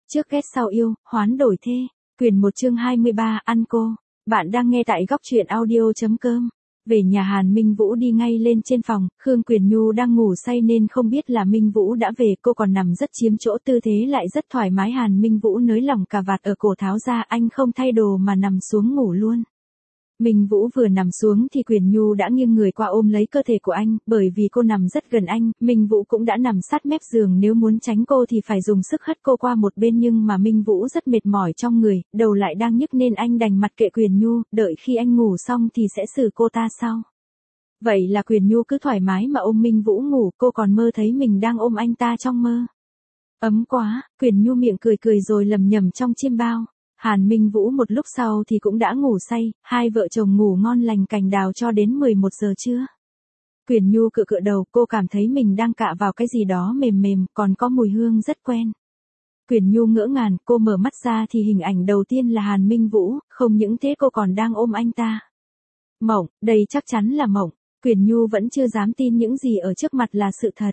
Trước ghét sau yêu, hoán đổi thê. Quyền 1 chương 23, ăn cô. Bạn đang nghe tại góc truyện audio.com. Về nhà Hàn Minh Vũ đi ngay lên trên phòng, Khương Quyền Nhu đang ngủ say nên không biết là Minh Vũ đã về, cô còn nằm rất chiếm chỗ, tư thế lại rất thoải mái. Hàn Minh Vũ nới lỏng cà vạt ở cổ tháo ra, anh không thay đồ mà nằm xuống ngủ luôn. Minh Vũ vừa nằm xuống thì Quyền Nhu đã nghiêng người qua ôm lấy cơ thể của anh, bởi vì cô nằm rất gần anh, Minh Vũ cũng đã nằm sát mép giường, nếu muốn tránh cô thì phải dùng sức hất cô qua một bên, nhưng mà Minh Vũ rất mệt mỏi trong người, đầu lại đang nhức nên anh đành mặc kệ Quyền Nhu, đợi khi anh ngủ xong thì sẽ xử cô ta sau. Vậy là Quyền Nhu cứ thoải mái mà ôm Minh Vũ ngủ, cô còn mơ thấy mình đang ôm anh ta trong mơ. Ấm quá, Quyền Nhu miệng cười cười rồi lầm nhầm trong chiêm bao. Hàn Minh Vũ một lúc sau thì cũng đã ngủ say, hai vợ chồng ngủ ngon lành cành đào cho đến 11 giờ trưa. Quyền Nhu cựa cựa đầu, cô cảm thấy mình đang cạ vào cái gì đó mềm mềm, còn có mùi hương rất quen. Quyền Nhu ngỡ ngàng, cô mở mắt ra thì hình ảnh đầu tiên là Hàn Minh Vũ, không những thế cô còn đang ôm anh ta. Mộng, đây chắc chắn là mộng. Quyền Nhu vẫn chưa dám tin những gì ở trước mặt là sự thật.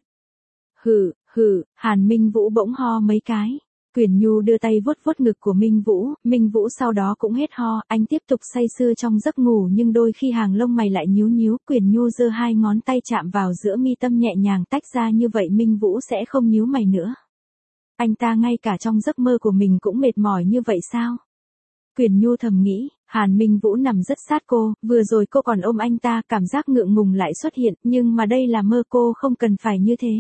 Hàn Minh Vũ bỗng ho mấy cái. Quyền Nhu đưa tay vuốt vuốt ngực của Minh Vũ sau đó cũng hết ho, anh tiếp tục say sưa trong giấc ngủ, nhưng đôi khi hàng lông mày lại nhíu nhíu. Quyền Nhu giơ hai ngón tay chạm vào giữa mi tâm nhẹ nhàng tách ra, như vậy Minh Vũ sẽ không nhíu mày nữa. Anh ta ngay cả trong giấc mơ của mình cũng mệt mỏi như vậy sao? Quyền Nhu thầm nghĩ. Hàn Minh Vũ nằm rất sát cô, vừa rồi cô còn ôm anh ta, cảm giác ngượng ngùng lại xuất hiện, nhưng mà đây là mơ, cô không cần phải như thế.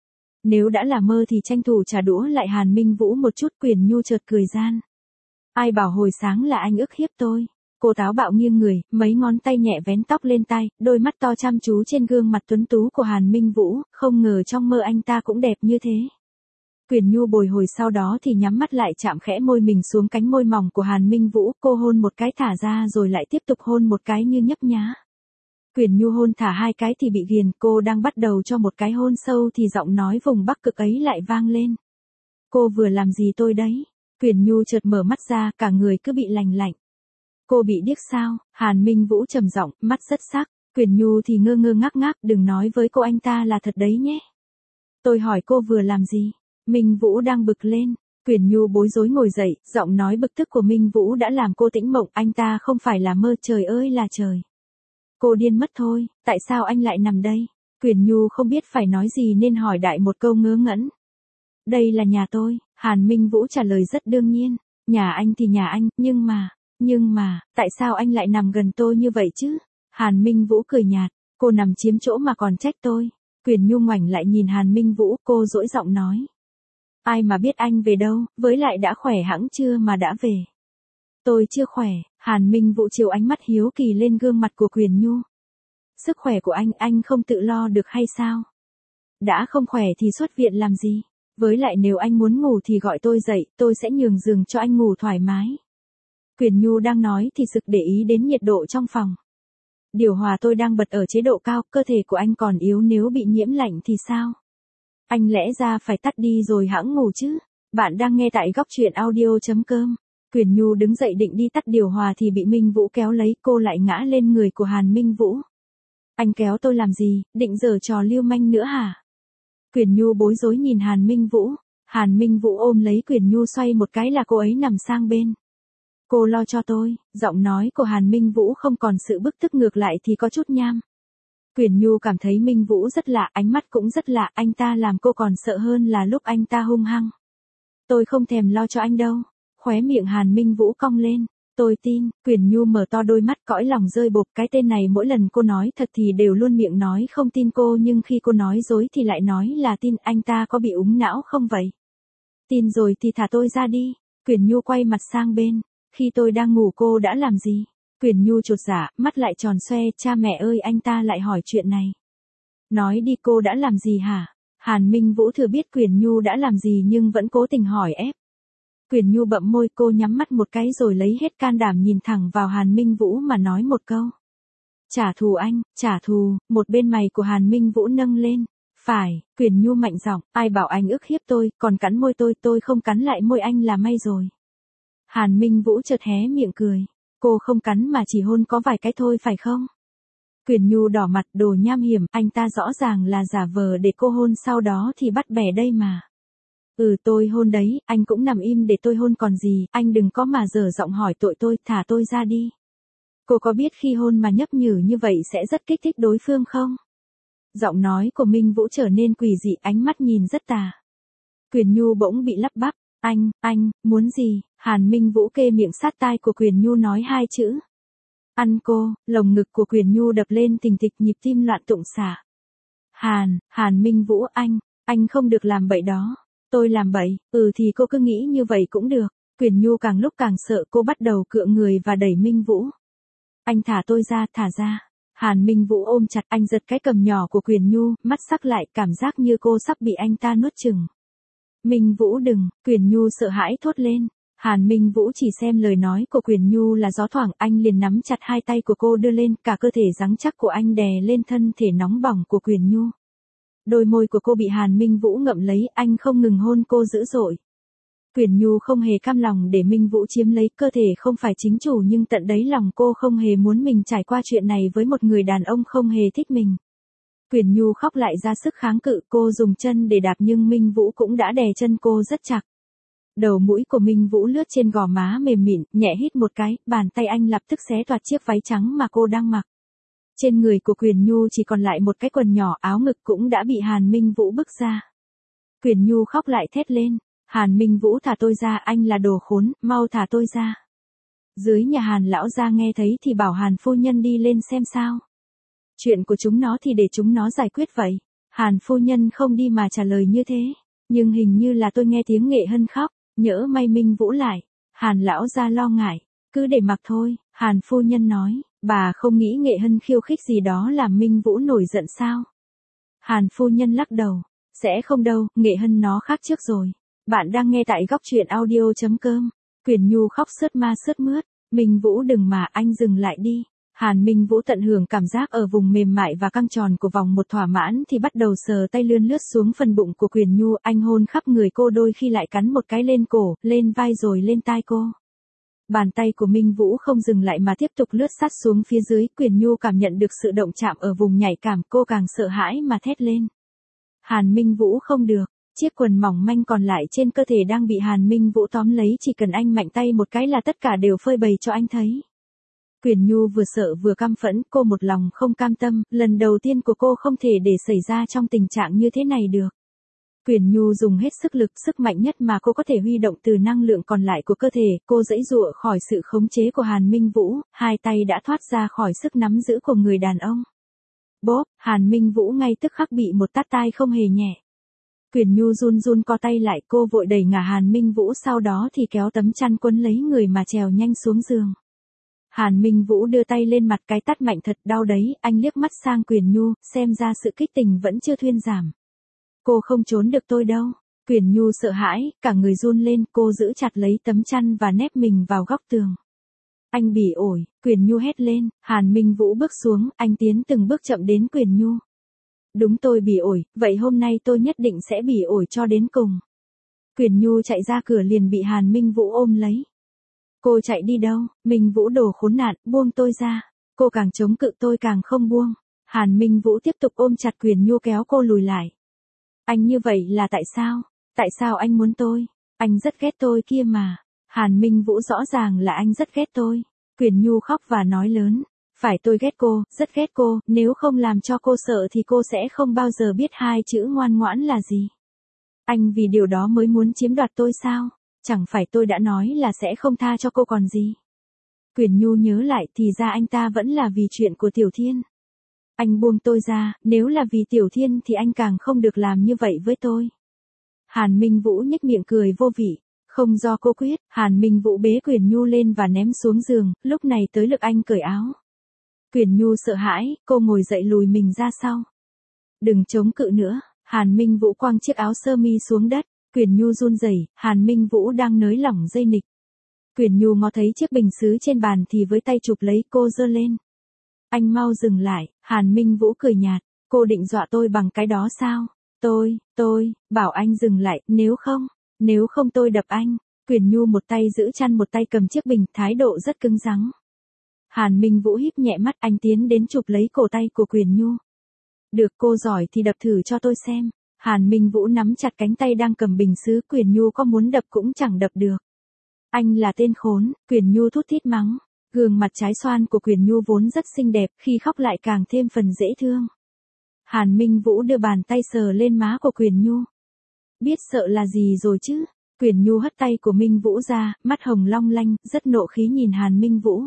Nếu đã là mơ thì tranh thủ trả đũa lại Hàn Minh Vũ một chút. Quyền Nhu chợt cười gian. Ai bảo hồi sáng là anh ức hiếp tôi. Cô táo bạo nghiêng người, mấy ngón tay nhẹ vén tóc lên tai, đôi mắt to chăm chú trên gương mặt tuấn tú của Hàn Minh Vũ, không ngờ trong mơ anh ta cũng đẹp như thế. Quyền Nhu bồi hồi sau đó thì nhắm mắt lại, chạm khẽ môi mình xuống cánh môi mỏng của Hàn Minh Vũ, cô hôn một cái thả ra rồi lại tiếp tục hôn một cái như nhấp nhá. Quyền Nhu hôn thả hai cái thì bị ghiền, cô đang bắt đầu cho một cái hôn sâu thì giọng nói vùng Bắc Cực ấy lại vang lên. Cô vừa làm gì tôi đấy? Quyền Nhu chợt mở mắt ra, cả người cứ bị lành lạnh. Cô bị điếc sao? Hàn Minh Vũ trầm giọng, mắt rất sắc. Quyền Nhu thì ngơ ngơ ngác ngác, đừng nói với cô anh ta là thật đấy nhé. Tôi hỏi cô vừa làm gì? Minh Vũ đang bực lên. Quyền Nhu bối rối ngồi dậy, giọng nói bực tức của Minh Vũ đã làm cô tỉnh mộng, anh ta không phải là mơ, trời ơi là trời. Cô điên mất thôi, tại sao anh lại nằm đây? Quyền Nhu không biết phải nói gì nên hỏi đại một câu ngớ ngẩn. Đây là nhà tôi, Hàn Minh Vũ trả lời rất đương nhiên. Nhà anh thì nhà anh, nhưng mà, tại sao anh lại nằm gần tôi như vậy chứ? Hàn Minh Vũ cười nhạt, cô nằm chiếm chỗ mà còn trách tôi. Quyền Nhu ngoảnh lại nhìn Hàn Minh Vũ, cô dỗi giọng nói. Ai mà biết anh về đâu, với lại đã khỏe hẵng chưa mà đã về. Tôi chưa khỏe. Hàn Minh Vũ chiếu ánh mắt hiếu kỳ lên gương mặt của Quyền Nhu. Sức khỏe của anh không tự lo được hay sao? Đã không khỏe thì xuất viện làm gì? Với lại nếu anh muốn ngủ thì gọi tôi dậy, tôi sẽ nhường giường cho anh ngủ thoải mái. Quyền Nhu đang nói thì sực để ý đến nhiệt độ trong phòng. Điều hòa tôi đang bật ở chế độ cao, cơ thể của anh còn yếu, nếu bị nhiễm lạnh thì sao? Anh lẽ ra phải tắt đi rồi hẵng ngủ chứ? Bạn đang nghe tại góc truyện audio.com. Quyền Nhu đứng dậy định đi tắt điều hòa thì bị Minh Vũ kéo lấy, cô lại ngã lên người của Hàn Minh Vũ. Anh kéo tôi làm gì, định giở trò lưu manh nữa hả? Quyền Nhu bối rối nhìn Hàn Minh Vũ. Hàn Minh Vũ ôm lấy Quyền Nhu xoay một cái là cô ấy nằm sang bên. Cô lo cho tôi. Giọng nói của Hàn Minh Vũ không còn sự bức tức, ngược lại thì có chút nham. Quyền Nhu cảm thấy Minh Vũ rất lạ, ánh mắt cũng rất lạ, anh ta làm cô còn sợ hơn là lúc anh ta hung hăng. Tôi không thèm lo cho anh đâu. Khóe miệng Hàn Minh Vũ cong lên. Tôi tin. Quyền Nhu mở to đôi mắt, cõi lòng rơi bộp, cái tên này mỗi lần cô nói thật thì đều luôn miệng nói không tin cô, nhưng khi cô nói dối thì lại nói là tin. Anh ta có bị úng não không vậy? Tin rồi thì thả tôi ra đi. Quyền Nhu quay mặt sang bên. Khi tôi đang ngủ cô đã làm gì? Quyền Nhu chột dạ, mắt lại tròn xoe, cha mẹ ơi, anh ta lại hỏi chuyện này. Nói đi, cô đã làm gì hả? Hàn Minh Vũ thừa biết Quyền Nhu đã làm gì nhưng vẫn cố tình hỏi ép. Quyền Nhu bậm môi, cô nhắm mắt một cái rồi lấy hết can đảm nhìn thẳng vào Hàn Minh Vũ mà nói một câu. Trả thù anh, trả thù. Một bên mày của Hàn Minh Vũ nâng lên. Phải. Quyền Nhu mạnh giọng, ai bảo anh ức hiếp tôi, còn cắn môi tôi không cắn lại môi anh là may rồi. Hàn Minh Vũ chợt hé miệng cười. Cô không cắn mà chỉ hôn có vài cái thôi phải không? Quyền Nhu đỏ mặt, đồ nham hiểm, anh ta rõ ràng là giả vờ để cô hôn sau đó thì bắt bẻ đây mà. Tôi hôn đấy, anh cũng nằm im để tôi hôn còn gì, anh đừng có mà dở giọng hỏi tội tôi, thả tôi ra đi. Cô có biết khi hôn mà nhấp nhử như vậy sẽ rất kích thích đối phương không? Giọng nói của Minh Vũ trở nên quỷ dị, ánh mắt nhìn rất tà. Quyền Nhu bỗng bị lắp bắp, anh, muốn gì? Hàn Minh Vũ kê miệng sát tai của Quyền Nhu nói hai chữ. Ăn cô, lồng ngực của Quyền Nhu đập lên thình thịch, nhịp tim loạn tụng xả. Hàn Minh Vũ, anh không được làm bậy đó. Tôi làm bậy, thì cô cứ nghĩ như vậy cũng được. Quyền Nhu càng lúc càng sợ, cô bắt đầu cựa người và đẩy Minh Vũ. Anh thả tôi ra, thả ra. Hàn Minh Vũ ôm chặt, anh giật cái cầm nhỏ của Quyền Nhu, mắt sắc lại, cảm giác như cô sắp bị anh ta nuốt chửng. Minh Vũ đừng, Quyền Nhu sợ hãi thốt lên. Hàn Minh Vũ chỉ xem lời nói của Quyền Nhu là gió thoảng, anh liền nắm chặt hai tay của cô đưa lên, cả cơ thể rắn chắc của anh đè lên thân thể nóng bỏng của Quyền Nhu. Đôi môi của cô bị Hàn Minh Vũ ngậm lấy, anh không ngừng hôn cô dữ dội. Quyền Nhu không hề cam lòng để Minh Vũ chiếm lấy, cơ thể không phải chính chủ nhưng tận đáy lòng cô không hề muốn mình trải qua chuyện này với một người đàn ông không hề thích mình. Quyền Nhu khóc lại ra sức kháng cự, cô dùng chân để đạp nhưng Minh Vũ cũng đã đè chân cô rất chặt. Đầu mũi của Minh Vũ lướt trên gò má mềm mịn, nhẹ hít một cái, bàn tay anh lập tức xé toạc chiếc váy trắng mà cô đang mặc. Trên người của Quyền Nhu chỉ còn lại một cái quần nhỏ, áo ngực cũng đã bị Hàn Minh Vũ bức ra. Quyền Nhu khóc lại thét lên. Hàn Minh Vũ, thả tôi ra, anh là đồ khốn, mau thả tôi ra. Dưới nhà Hàn lão gia nghe thấy thì bảo Hàn phu nhân đi lên xem sao. Chuyện của chúng nó thì để chúng nó giải quyết vậy. Hàn phu nhân không đi mà trả lời như thế. Nhưng hình như là tôi nghe tiếng Nghệ Hân khóc, nhỡ may Minh Vũ lại. Hàn lão gia lo ngại, cứ để mặc thôi, Hàn phu nhân nói, bà không nghĩ Nghệ Hân khiêu khích gì đó làm Minh Vũ nổi giận sao? Hàn phu nhân lắc đầu, sẽ không đâu, Nghệ Hân nó khác trước rồi. Bạn đang nghe tại góc truyện audio.com. Quyền Nhu khóc sướt ma sướt mướt. Minh Vũ đừng mà, anh dừng lại đi. Hàn Minh Vũ tận hưởng cảm giác ở vùng mềm mại và căng tròn của vòng một thỏa mãn thì bắt đầu sờ tay lươn lướt xuống phần bụng của Quyền Nhu. Anh hôn khắp người cô, đôi khi lại cắn một cái lên cổ, lên vai rồi lên tai cô. Bàn tay của Minh Vũ không dừng lại mà tiếp tục lướt sát xuống phía dưới. Quyền Nhu cảm nhận được sự động chạm ở vùng nhạy cảm, cô càng sợ hãi mà thét lên. Hàn Minh Vũ không được. Chiếc quần mỏng manh còn lại trên cơ thể đang bị Hàn Minh Vũ tóm lấy, chỉ cần anh mạnh tay một cái là tất cả đều phơi bày cho anh thấy. Quyền Nhu vừa sợ vừa căm phẫn, cô một lòng không cam tâm, lần đầu tiên của cô không thể để xảy ra trong tình trạng như thế này được. Quyền Nhu dùng hết sức lực, sức mạnh nhất mà cô có thể huy động từ năng lượng còn lại của cơ thể, cô giãy giụa khỏi sự khống chế của Hàn Minh Vũ, hai tay đã thoát ra khỏi sức nắm giữ của người đàn ông. Bốp, Hàn Minh Vũ ngay tức khắc bị một tát tai không hề nhẹ. Quyền Nhu run run co tay lại, cô vội đẩy ngả Hàn Minh Vũ, sau đó thì kéo tấm chăn quấn lấy người mà trèo nhanh xuống giường. Hàn Minh Vũ đưa tay lên mặt, cái tát mạnh thật đau đấy, anh liếc mắt sang Quyền Nhu, xem ra sự kích tình vẫn chưa thuyên giảm. Cô không trốn được tôi đâu. Quyền Nhu sợ hãi, cả người run lên, cô giữ chặt lấy tấm chăn và nép mình vào góc tường. Anh bị ổi, Quyền Nhu hét lên, Hàn Minh Vũ bước xuống, anh tiến từng bước chậm đến Quyền Nhu. Đúng, tôi bị ổi, vậy hôm nay tôi nhất định sẽ bị ổi cho đến cùng. Quyền Nhu chạy ra cửa liền bị Hàn Minh Vũ ôm lấy. Cô chạy đi đâu? Minh Vũ đồ khốn nạn, buông tôi ra. Cô càng chống cự tôi càng không buông. Hàn Minh Vũ tiếp tục ôm chặt Quyền Nhu kéo cô lùi lại. Anh như vậy là tại sao? Tại sao anh muốn tôi? Anh rất ghét tôi kia mà. Hàn Minh Vũ rõ ràng là anh rất ghét tôi. Quyền Nhu khóc và nói lớn. Phải, tôi ghét cô, rất ghét cô, nếu không làm cho cô sợ thì cô sẽ không bao giờ biết hai chữ ngoan ngoãn là gì. Anh vì điều đó mới muốn chiếm đoạt tôi sao? Chẳng phải tôi đã nói là sẽ không tha cho cô còn gì. Quyền Nhu nhớ lại thì ra anh ta vẫn là vì chuyện của Tiểu Thiên. Anh buông tôi ra, nếu là vì Tiểu Thiên thì anh càng không được làm như vậy với tôi. Hàn Minh Vũ nhếch miệng cười vô vị. Không do cô quyết, Hàn Minh Vũ bế Quyền Nhu lên và ném xuống giường, lúc này tới lượt anh cởi áo. Quyền Nhu sợ hãi, cô ngồi dậy lùi mình ra sau. Đừng chống cự nữa, Hàn Minh Vũ quăng chiếc áo sơ mi xuống đất. Quyền Nhu run rẩy, Hàn Minh Vũ đang nới lỏng dây nịch. Quyền Nhu ngó thấy chiếc bình sứ trên bàn thì với tay chụp lấy, cô giơ lên. Anh mau dừng lại, Hàn Minh Vũ cười nhạt, cô định dọa tôi bằng cái đó sao? Tôi, bảo anh dừng lại, nếu không tôi đập anh. Quyền Nhu một tay giữ chăn một tay cầm chiếc bình, thái độ rất cứng rắn. Hàn Minh Vũ híp nhẹ mắt, anh tiến đến chụp lấy cổ tay của Quyền Nhu. Được, cô giỏi thì đập thử cho tôi xem. Hàn Minh Vũ nắm chặt cánh tay đang cầm bình sứ, Quyền Nhu có muốn đập cũng chẳng đập được. Anh là tên khốn, Quyền Nhu thút thít mắng. Gương mặt trái xoan của Quyền Nhu vốn rất xinh đẹp, khi khóc lại càng thêm phần dễ thương. Hàn Minh Vũ đưa bàn tay sờ lên má của Quyền Nhu. Biết sợ là gì rồi chứ? Quyền Nhu hất tay của Minh Vũ ra, mắt hồng long lanh, rất nộ khí nhìn Hàn Minh Vũ.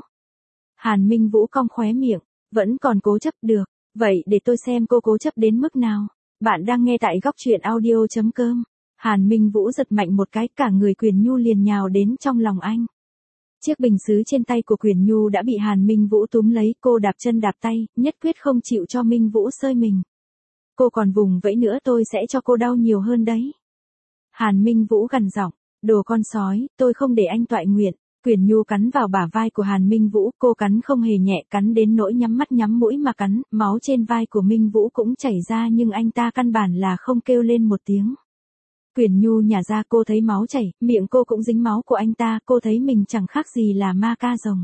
Hàn Minh Vũ cong khóe miệng, vẫn còn cố chấp được. Vậy để tôi xem cô cố chấp đến mức nào. Bạn đang nghe tại góc truyện audio.com. Hàn Minh Vũ giật mạnh một cái, cả người Quyền Nhu liền nhào đến trong lòng anh. Chiếc bình sứ trên tay của Quyền Nhu đã bị Hàn Minh Vũ túm lấy, cô đạp chân đạp tay, nhất quyết không chịu cho Minh Vũ sơi mình. Cô còn vùng vẫy nữa tôi sẽ cho cô đau nhiều hơn đấy. Hàn Minh Vũ gằn giọng, đồ con sói, tôi không để anh toại nguyện. Quyền Nhu cắn vào bả vai của Hàn Minh Vũ, cô cắn không hề nhẹ, cắn đến nỗi nhắm mắt nhắm mũi mà cắn, máu trên vai của Minh Vũ cũng chảy ra nhưng anh ta căn bản là không kêu lên một tiếng. Quyền Nhu nhả ra, cô thấy máu chảy, miệng cô cũng dính máu của anh ta, cô thấy mình chẳng khác gì là ma ca rồng.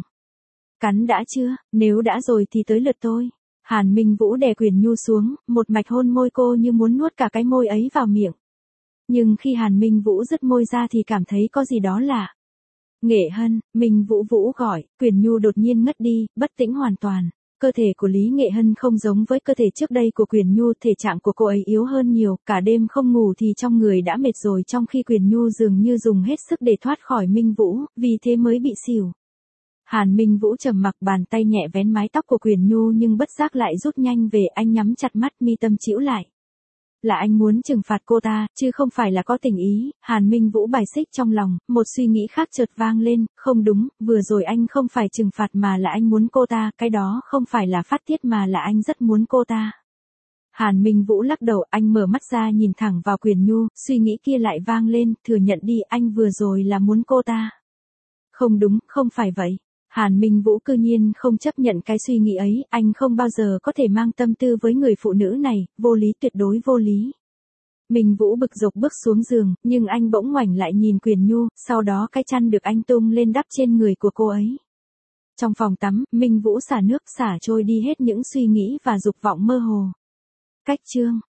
Cắn đã chưa, nếu đã rồi thì tới lượt tôi. Hàn Minh Vũ đè Quyền Nhu xuống, một mạch hôn môi cô như muốn nuốt cả cái môi ấy vào miệng. Nhưng khi Hàn Minh Vũ dứt môi ra thì cảm thấy có gì đó lạ. Nghệ Hân, Minh Vũ Vũ gọi, Quyền Nhu đột nhiên ngất đi, bất tĩnh hoàn toàn. Cơ thể của Lý Nghệ Hân không giống với cơ thể trước đây của Quyền Nhu, thể trạng của cô ấy yếu hơn nhiều, cả đêm không ngủ thì trong người đã mệt rồi, trong khi Quyền Nhu dường như dùng hết sức để thoát khỏi Minh Vũ, vì thế mới bị xỉu. Hàn Minh Vũ trầm mặc, bàn tay nhẹ vén mái tóc của Quyền Nhu nhưng bất giác lại rút nhanh về, anh nhắm chặt mắt, mi tâm chĩu lại. Là anh muốn trừng phạt cô ta, chứ không phải là có tình ý. Hàn Minh Vũ bài xích trong lòng, một suy nghĩ khác chợt vang lên, không đúng, vừa rồi anh không phải trừng phạt mà là anh muốn cô ta, cái đó không phải là phát tiết mà là anh rất muốn cô ta. Hàn Minh Vũ lắc đầu, anh mở mắt ra nhìn thẳng vào Quyền Nhu, suy nghĩ kia lại vang lên, thừa nhận đi, anh vừa rồi là muốn cô ta. Không đúng, không phải vậy. Hàn Minh Vũ cư nhiên không chấp nhận cái suy nghĩ ấy, anh không bao giờ có thể mang tâm tư với người phụ nữ này, vô lý, tuyệt đối vô lý. Minh Vũ bực dọc bước xuống giường, nhưng anh bỗng ngoảnh lại nhìn Quyền Nhu, sau đó cái chăn được anh tung lên đắp trên người của cô ấy. Trong phòng tắm, Minh Vũ xả nước xả trôi đi hết những suy nghĩ và dục vọng mơ hồ. Cách chương